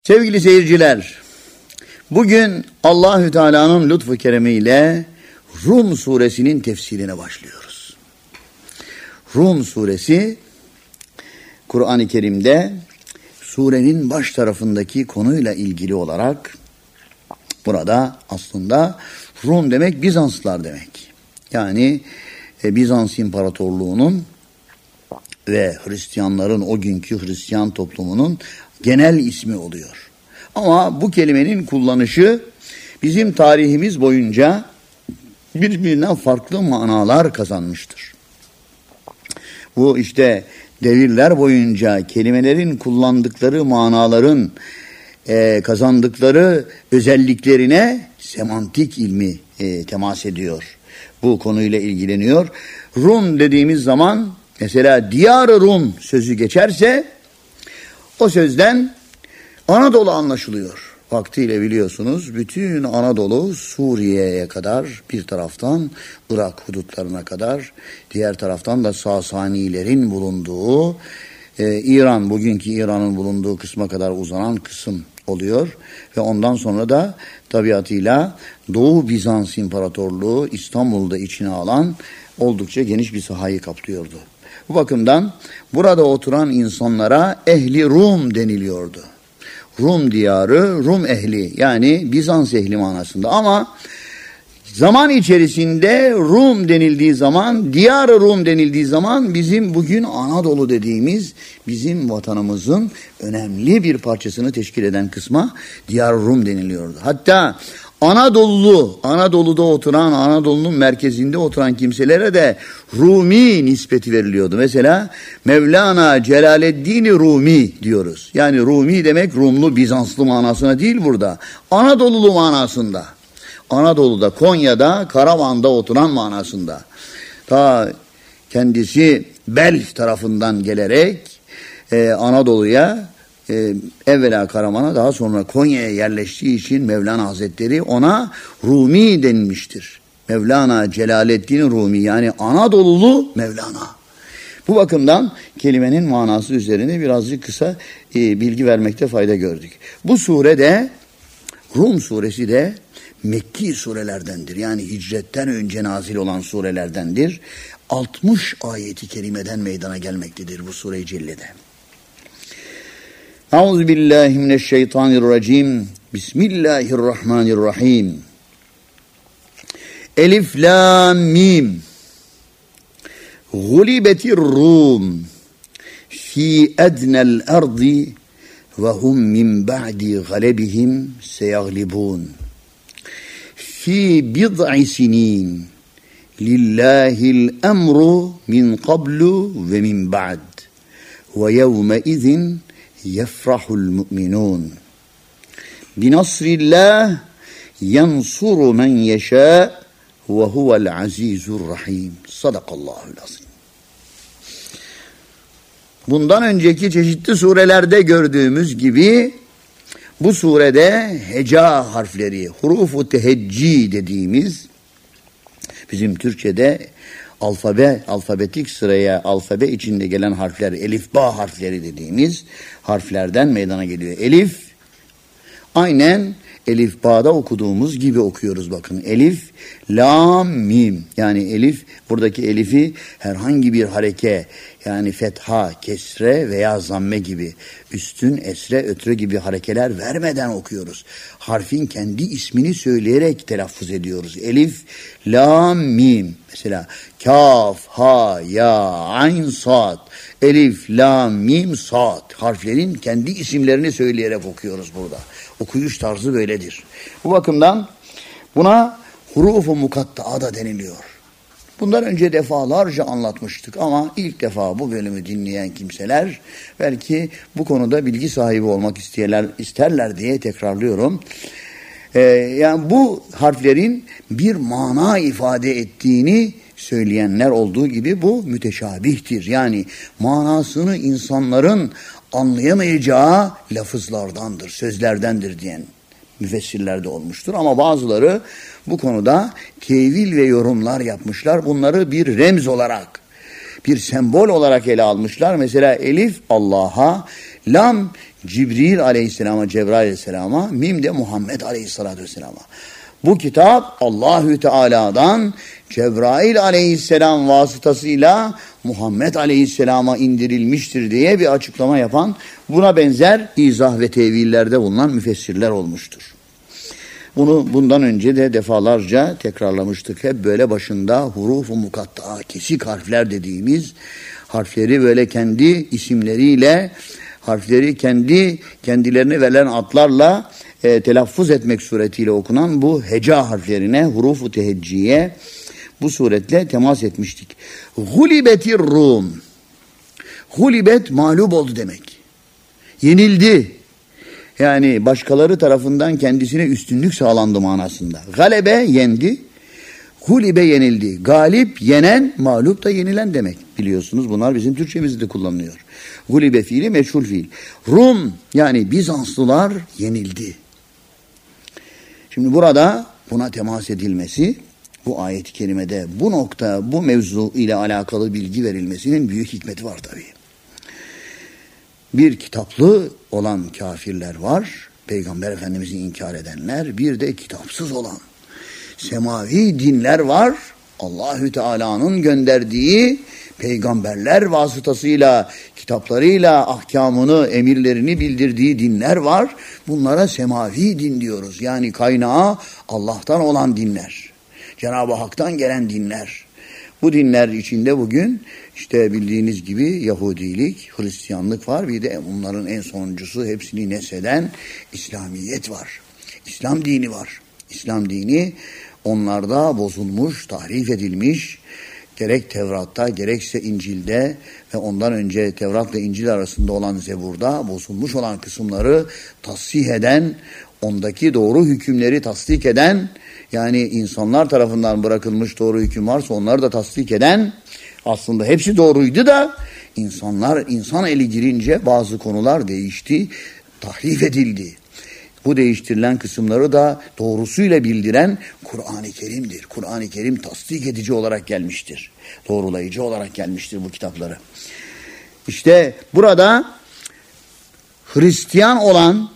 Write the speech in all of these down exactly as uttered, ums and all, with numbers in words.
Sevgili seyirciler, bugün Allahü Teala'nın lütfu keremiyle Rum suresinin tefsirine başlıyoruz. Rum suresi Kur'an-ı Kerim'de surenin baş tarafındaki konuyla ilgili olarak burada aslında Rum demek Bizanslılar demek. Yani e, Bizans İmparatorluğu'nun ve Hristiyanların o günkü Hristiyan toplumunun genel ismi oluyor. Ama bu kelimenin kullanışı bizim tarihimiz boyunca birbirinden farklı manalar kazanmıştır. Bu işte devirler boyunca kelimelerin kullandıkları manaların e, kazandıkları özelliklerine semantik ilmi e, temas ediyor. Bu konuyla ilgileniyor. Rum dediğimiz zaman mesela Diyar-ı Rum sözü geçerse o sözden Anadolu anlaşılıyor. Vaktiyle biliyorsunuz bütün Anadolu Suriye'ye kadar bir taraftan Irak hudutlarına kadar diğer taraftan da Sasanilerin bulunduğu e, İran bugünkü İran'ın bulunduğu kısma kadar uzanan kısım oluyor. Ve ondan sonra da tabiatıyla Doğu Bizans İmparatorluğu İstanbul'da içine alan oldukça geniş bir sahayı kaplıyordu. Bu bakımdan burada oturan insanlara ehli Rum deniliyordu. Rum diyarı, Rum ehli yani Bizans ehli manasında ama zaman içerisinde Rum denildiği zaman, Diyar-ı Rum denildiği zaman bizim bugün Anadolu dediğimiz bizim vatanımızın önemli bir parçasını teşkil eden kısma Diyar-ı Rum deniliyordu. Hatta Anadolu, Anadolu'da oturan, Anadolu'nun merkezinde oturan kimselere de Rumi nispeti veriliyordu. Mesela Mevlana Celaleddin Rumi diyoruz. Yani Rumi demek Rumlu, Bizanslı manasına değil burada. Anadolulu manasında. Anadolu'da, Konya'da, Karaman'da oturan manasında. Ta kendisi Belh tarafından gelerek e, Anadolu'ya, Ee, evvela Karaman'a daha sonra Konya'ya yerleştiği için Mevlana Hazretleri ona Rumi denilmiştir. Mevlana Celaleddin Rumi yani Anadolulu Mevlana. Bu bakımdan kelimenin manası üzerine birazcık kısa e, bilgi vermekte fayda gördük. Bu sure de Rum suresi de Mekki surelerdendir. Yani hicretten önce nazil olan surelerdendir. altmış ayeti kerimeden meydana gelmektedir bu sure-i cellede. Euzubillahimineşşeytanirracim. Bismillahirrahmanirrahim. Elif lam mim. Gulibetir Rum fi ednel ardi ve hum min ba'di galebihim seyaglibun. Fi bid'i sinin lillahil emru min qablu ve min ba'd ve yevme izin yefrahul mu'minun. Binasrillah yansuru men yeşâ ve huvel azizur rahim. Sadakallahul azim. Bundan önceki çeşitli surelerde gördüğümüz gibi bu surede heca harfleri, hurufu tehecci dediğimiz bizim Türkçe'de alfabe, alfabetik sıraya alfabe içinde gelen harfler, elif ba harfleri dediğimiz harflerden meydana geliyor. Elif, aynen elif ba'da okuduğumuz gibi okuyoruz bakın. Elif, lam, mim. Yani elif, buradaki elifi herhangi bir hareke, yani fetha, kesre veya zamme gibi, üstün, esre, ötre gibi harekeler vermeden okuyoruz. Harfin kendi ismini söyleyerek telaffuz ediyoruz. Elif, lam, mim. Mesela kaf, ha, ya, ayn, sad. Elif, lam, mim, sad. Harflerin kendi isimlerini söyleyerek okuyoruz burada. Okuyuş tarzı böyledir. Bu bakımdan buna huruf-u mukatta'a da deniliyor. Bundan önce defalarca anlatmıştık ama ilk defa bu bölümü dinleyen kimseler belki bu konuda bilgi sahibi olmak isterler, isterler diye tekrarlıyorum. Ee, yani bu harflerin bir mana ifade ettiğini söyleyenler olduğu gibi bu müteşabihtir. Yani manasını insanların anlayamayacağı lafızlardandır, sözlerdendir diyen müfessirler de olmuştur. Ama bazıları bu konuda tevil ve yorumlar yapmışlar. Bunları bir remz olarak, bir sembol olarak ele almışlar. Mesela elif Allah'a, lam Cibril aleyhisselama, Cebrail aleyhisselama, mim de Muhammed aleyhisselatü vesselama. Bu kitap Allahü Teala'dan Cebrail aleyhisselam vasıtasıyla Muhammed aleyhisselama indirilmiştir diye bir açıklama yapan, buna benzer izah ve tevillerde bulunan müfessirler olmuştur. Bunu bundan önce de defalarca tekrarlamıştık. Hep böyle başında huruf-u mukatta, kesik harfler dediğimiz harfleri böyle kendi isimleriyle, harfleri kendi kendilerine verilen adlarla e, telaffuz etmek suretiyle okunan bu heca harflerine, huruf-u tehecciye bu suretle temas etmiştik. Gulibetir Rum. Gulibet mağlup oldu demek. Yenildi. Yani başkaları tarafından kendisine üstünlük sağlandı manasında. Galebe yendi. Gulibe yenildi. Galip yenen, mağlup da yenilen demek. Biliyorsunuz bunlar bizim Türkçemizde de kullanılıyor. Gulibe fiili meçhul fiil. Rum yani Bizanslılar yenildi. Şimdi burada buna temas edilmesi, bu ayet-i kerimede bu nokta, bu mevzu ile alakalı bilgi verilmesinin büyük hikmeti var tabii. Bir kitaplı olan kafirler var, Peygamber Efendimiz'i inkar edenler, bir de kitapsız olan semavi dinler var. Allahü Teala'nın gönderdiği peygamberler vasıtasıyla, kitaplarıyla ahkamını, emirlerini bildirdiği dinler var. Bunlara semavi din diyoruz. Yani kaynağı Allah'tan olan dinler. Cenab-ı Hak'tan gelen dinler. Bu dinler içinde bugün işte bildiğiniz gibi Yahudilik, Hristiyanlık var. Bir de bunların en sonuncusu, hepsini nesheden İslamiyet var. İslam dini var. İslam dini onlarda bozulmuş, tahrif edilmiş. Gerek Tevrat'ta, gerekse İncil'de ve ondan önce Tevrat'la İncil arasında olan Zebur'da bozulmuş olan kısımları tasih eden, ondaki doğru hükümleri tasdik eden, yani insanlar tarafından bırakılmış doğru hüküm varsa onları da tasdik eden, aslında hepsi doğruydu da insanlar, insan eli girince bazı konular değişti, tahrif edildi. Bu değiştirilen kısımları da doğrusuyla bildiren Kur'an-ı Kerim'dir. Kur'an-ı Kerim tasdik edici olarak gelmiştir. Doğrulayıcı olarak gelmiştir bu kitapları. İşte burada Hristiyan olan,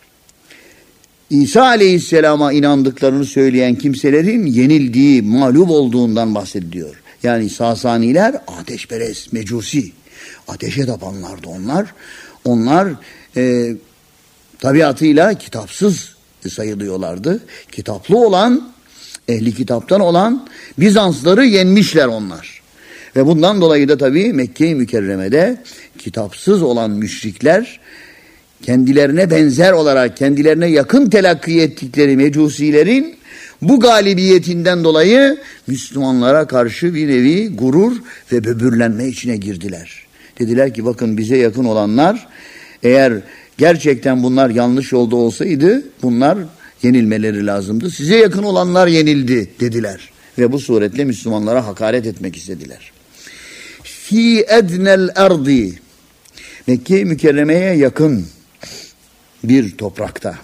İsa Aleyhisselam'a inandıklarını söyleyen kimselerin yenildiği, mağlup olduğundan bahsediliyor. Yani Sasaniler ateşperest, mecusi, ateşe tapanlardı onlar. Onlar e, tabiatıyla kitapsız sayılıyorlardı. Kitaplı olan, ehli kitaptan olan Bizansları yenmişler onlar. Ve bundan dolayı da tabii Mekke-i Mükerreme'de kitapsız olan müşrikler, kendilerine benzer olarak kendilerine yakın telakki ettikleri mecusilerin bu galibiyetinden dolayı Müslümanlara karşı bir nevi gurur ve böbürlenme içine girdiler. Dediler ki bakın bize yakın olanlar, eğer gerçekten bunlar yanlış yolda olsaydı bunlar yenilmeleri lazımdı. Size yakın olanlar yenildi dediler. Ve bu suretle Müslümanlara hakaret etmek istediler. Fi ednel erdi, Mekke-i Mükerreme'ye yakın bir toprakta,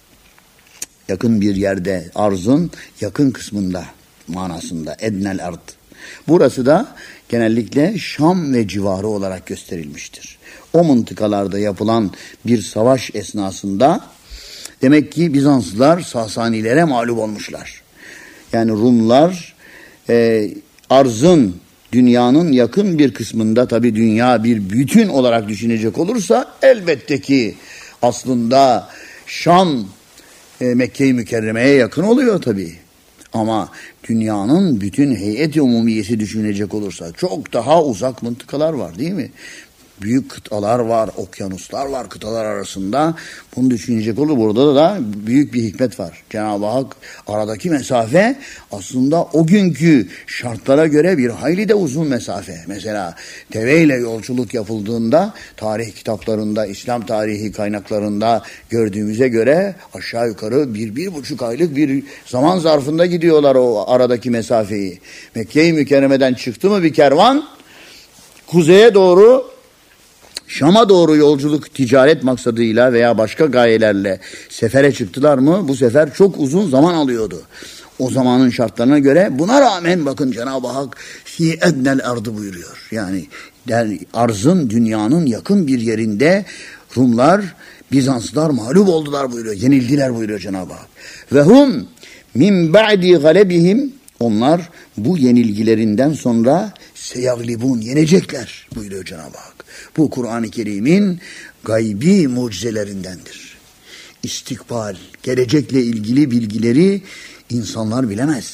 yakın bir yerde, arzın yakın kısmında manasında ednel erd. Burası da genellikle Şam ve civarı olarak gösterilmiştir. O mıntıkalarda yapılan bir savaş esnasında demek ki Bizanslılar Sasanilere mağlup olmuşlar. Yani Rumlar e, arzın, dünyanın yakın bir kısmında, tabii dünya bir bütün olarak düşünecek olursa elbette ki aslında Şam e, Mekke-i Mükerreme'ye yakın oluyor tabii. Ama dünyanın bütün heyet-i umumiyesi düşünecek olursa çok daha uzak mıntıkalar var değil mi? Büyük kıtalar var, okyanuslar var kıtalar arasında. Bunu düşünecek olur. Burada da büyük bir hikmet var. Cenab-ı Hak aradaki mesafe aslında o günkü şartlara göre bir hayli de uzun mesafe. Mesela deveyle yolculuk yapıldığında tarih kitaplarında, İslam tarihi kaynaklarında gördüğümüze göre aşağı yukarı bir, bir buçuk aylık bir zaman zarfında gidiyorlar o aradaki mesafeyi. Mekke-i Mükerreme'den çıktı mı bir kervan, kuzeye doğru, Şam'a doğru yolculuk ticaret maksadıyla veya başka gayelerle sefere çıktılar mı bu sefer çok uzun zaman alıyordu. O zamanın şartlarına göre buna rağmen bakın Cenab-ı Hak fi ednel ardı buyuruyor. Yani arzın, dünyanın yakın bir yerinde Rumlar, Bizanslılar mağlup oldular buyuruyor. Yenildiler buyuruyor Cenab-ı Hak. Ve hum min ba'di galebihim, onlar bu yenilgilerinden sonra seyaglibun, yenecekler buyuruyor Cenab-ı Hak. Bu Kur'an-ı Kerim'in gaybi mucizelerindendir. İstikbal, gelecekle ilgili bilgileri insanlar bilemez.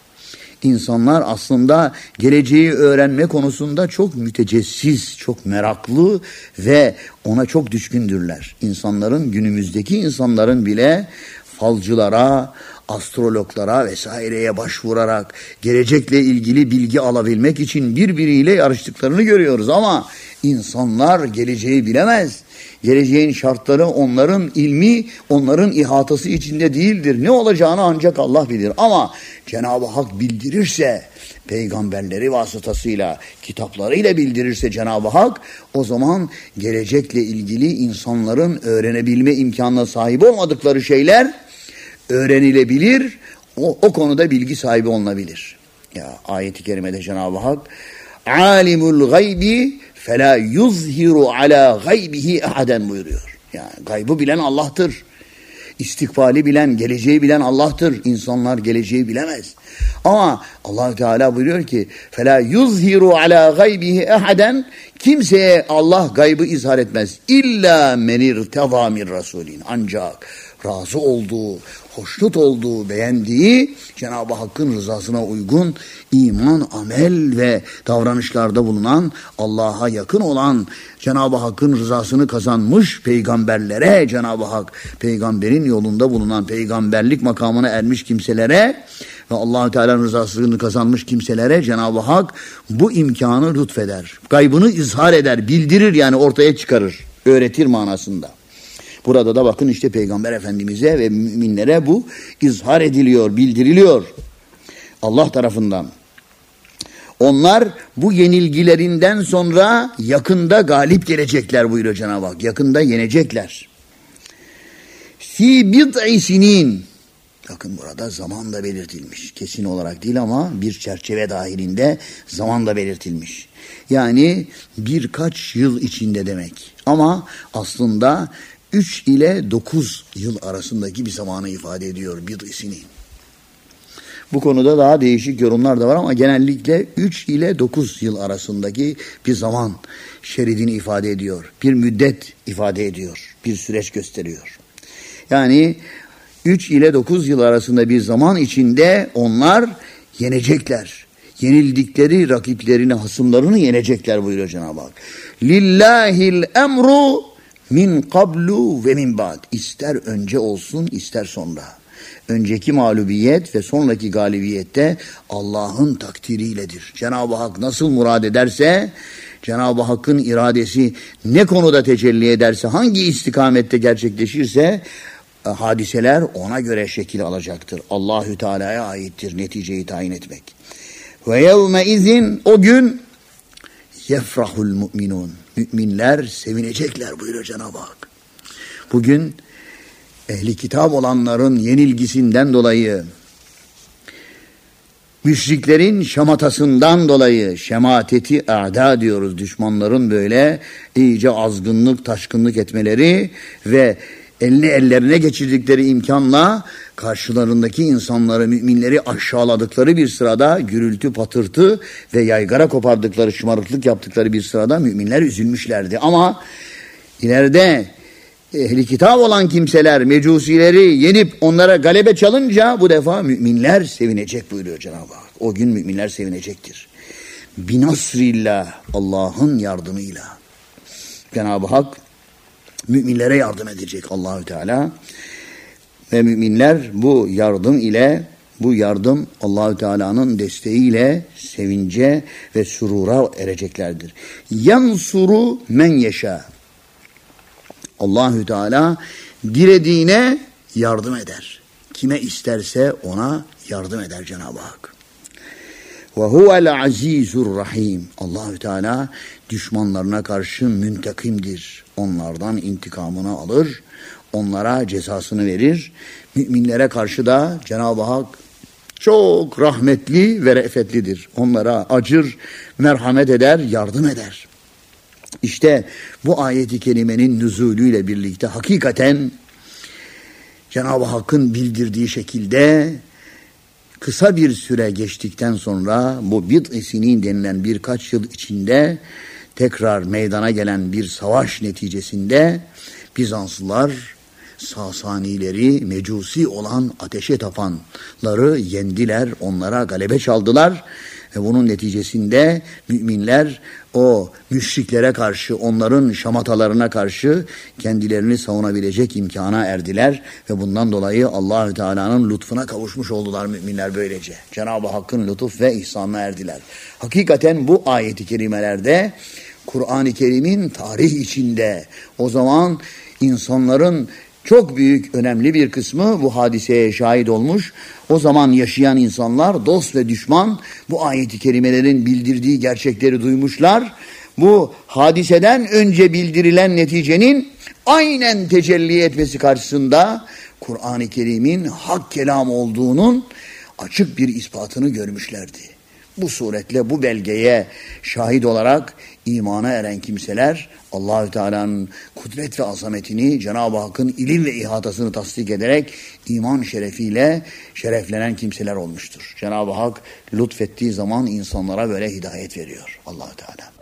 İnsanlar aslında geleceği öğrenme konusunda çok mütecessiz, çok meraklı ve ona çok düşkündürler. İnsanların, günümüzdeki insanların bile falcılara, astrologlara vesaireye başvurarak gelecekle ilgili bilgi alabilmek için birbiriyle yarıştıklarını görüyoruz. Ama insanlar geleceği bilemez. Geleceğin şartları onların ilmi, onların ihatası içinde değildir. Ne olacağını ancak Allah bilir. Ama Cenab-ı Hak bildirirse, peygamberleri vasıtasıyla, kitaplarıyla bildirirse Cenab-ı Hak, o zaman gelecekle ilgili insanların öğrenebilme imkanına sahip olmadıkları şeyler öğrenilebilir, o, o konuda bilgi sahibi olunabilir. Ya ayet-i kerimede Cenab-ı Hak alimul gaybi fela yuzhiru ala gaybihi ahaden buyuruyor. Yani gaybı bilen Allah'tır. İstikbali bilen, geleceği bilen Allah'tır. İnsanlar geleceği bilemez. Ama Allah Teala buyuruyor ki fela yuzhiru ala gaybihi ahaden, kimseye Allah gaybı izhar etmez. İlla men irteza min rasulin, ancak razı olduğu, hoşnut olduğu, beğendiği, Cenab-ı Hakk'ın rızasına uygun iman, amel ve davranışlarda bulunan, Allah'a yakın olan, Cenab-ı Hakk'ın rızasını kazanmış peygamberlere, Cenab-ı Hak peygamberin yolunda bulunan, peygamberlik makamına ermiş kimselere ve Allah-u Teala'nın rızasını kazanmış kimselere Cenab-ı Hak bu imkanı lütfeder. Gaybını izhar eder, bildirir, yani ortaya çıkarır, öğretir manasında. Burada da bakın işte Peygamber Efendimiz'e ve müminlere bu izhar ediliyor, bildiriliyor Allah tarafından. Onlar bu yenilgilerinden sonra yakında galip gelecekler buyuruyor Cenab-ı Hak. Yakında yenecekler. Fi bid'i sinin. Bakın burada zaman da belirtilmiş. Kesin olarak değil ama bir çerçeve dahilinde zaman da belirtilmiş. Yani birkaç yıl içinde demek. Ama aslında üç ile dokuz yıl arasındaki bir zamanı ifade ediyor bid'i sinin. Bu konuda daha değişik yorumlar da var ama genellikle üç ile dokuz yıl arasındaki bir zaman şeridini ifade ediyor. Bir müddet ifade ediyor. Bir süreç gösteriyor. Yani üç ile dokuz yıl arasında bir zaman içinde onlar yenecekler. Yenildikleri rakiplerini, hasımlarını yenecekler buyuruyor Cenab-ı Hak. Lillahil emru min qablu ve min ba'd. İster önce olsun, ister sonra. Önceki mağlubiyet ve sonraki galibiyette Allah'ın takdiriyledir. Cenab-ı Hak nasıl murad ederse, Cenab-ı Hakk'ın iradesi ne konuda tecelli ederse, hangi istikamette gerçekleşirse hadiseler ona göre şekil alacaktır. Allahü Teala'ya aittir neticeyi tayin etmek. Ve yevme izin, o gün yefrahul mu'minun. Müminler sevinecekler buyuruyor Cenab-ı Hak. Bugün ehli kitap olanların yenilgisinden dolayı, müşriklerin şamatasından dolayı, şemateti a'da diyoruz, düşmanların böyle iyice azgınlık, taşkınlık etmeleri ve elini ellerine geçirdikleri imkanla karşılarındaki insanları, müminleri aşağıladıkları bir sırada, gürültü, patırtı ve yaygara kopardıkları, şımarıklık yaptıkları bir sırada müminler üzülmüşlerdi. Ama ileride ehli kitap olan kimseler mecusileri yenip onlara galebe çalınca bu defa müminler sevinecek buyuruyor Cenab-ı Hak. O gün müminler sevinecektir. Binasrillah, Allah'ın yardımıyla. Cenab-ı Hak müminlere yardım edecek Allahü Teala ve müminler bu yardım ile, bu yardım Allahü Teala'nın desteğiyle sevince ve surura ereceklerdir. Yansuru men yeşâ. Allahü Teala dilediğine yardım eder. Kime isterse ona yardım eder Cenab-ı Hak. Ve huvel azizur rahim. Allahü Teala düşmanlarına karşı müntakimdir. Onlardan intikamını alır, onlara cezasını verir. Müminlere karşı da Cenab-ı Hak çok rahmetli ve re'fetlidir. Onlara acır, merhamet eder, yardım eder. İşte bu ayeti kerimenin nüzulüyle birlikte hakikaten Cenab-ı Hakk'ın bildirdiği şekilde kısa bir süre geçtikten sonra bu bid'i sinin denilen birkaç yıl içinde tekrar meydana gelen bir savaş neticesinde Bizanslılar Sasanileri, mecusi olan ateşe tapanları yendiler, onlara galebe çaldılar ve bunun neticesinde müminler o müşriklere karşı, onların şamatalarına karşı kendilerini savunabilecek imkana erdiler ve bundan dolayı Allahü Teala'nın lütfuna kavuşmuş oldular müminler böylece. Cenab-ı Hakk'ın lütuf ve ihsanına erdiler. Hakikaten bu ayeti kerimelerde Kur'an-ı Kerim'in tarih içinde o zaman insanların çok büyük, önemli bir kısmı bu hadiseye şahit olmuş. O zaman yaşayan insanlar, dost ve düşman, bu ayet-i kerimelerin bildirdiği gerçekleri duymuşlar. Bu hadiseden önce bildirilen neticenin aynen tecelli etmesi karşısında Kur'an-ı Kerim'in hak kelam olduğunun açık bir ispatını görmüşlerdi. Bu suretle bu belgeye şahit olarak imana eren kimseler Allahü Teala'nın kudret ve azametini, Cenab-ı Hakk'ın ilim ve ihatasını tasdik ederek iman şerefiyle şereflenen kimseler olmuştur. Cenab-ı Hak lütfettiği zaman insanlara böyle hidayet veriyor Allahü Teala.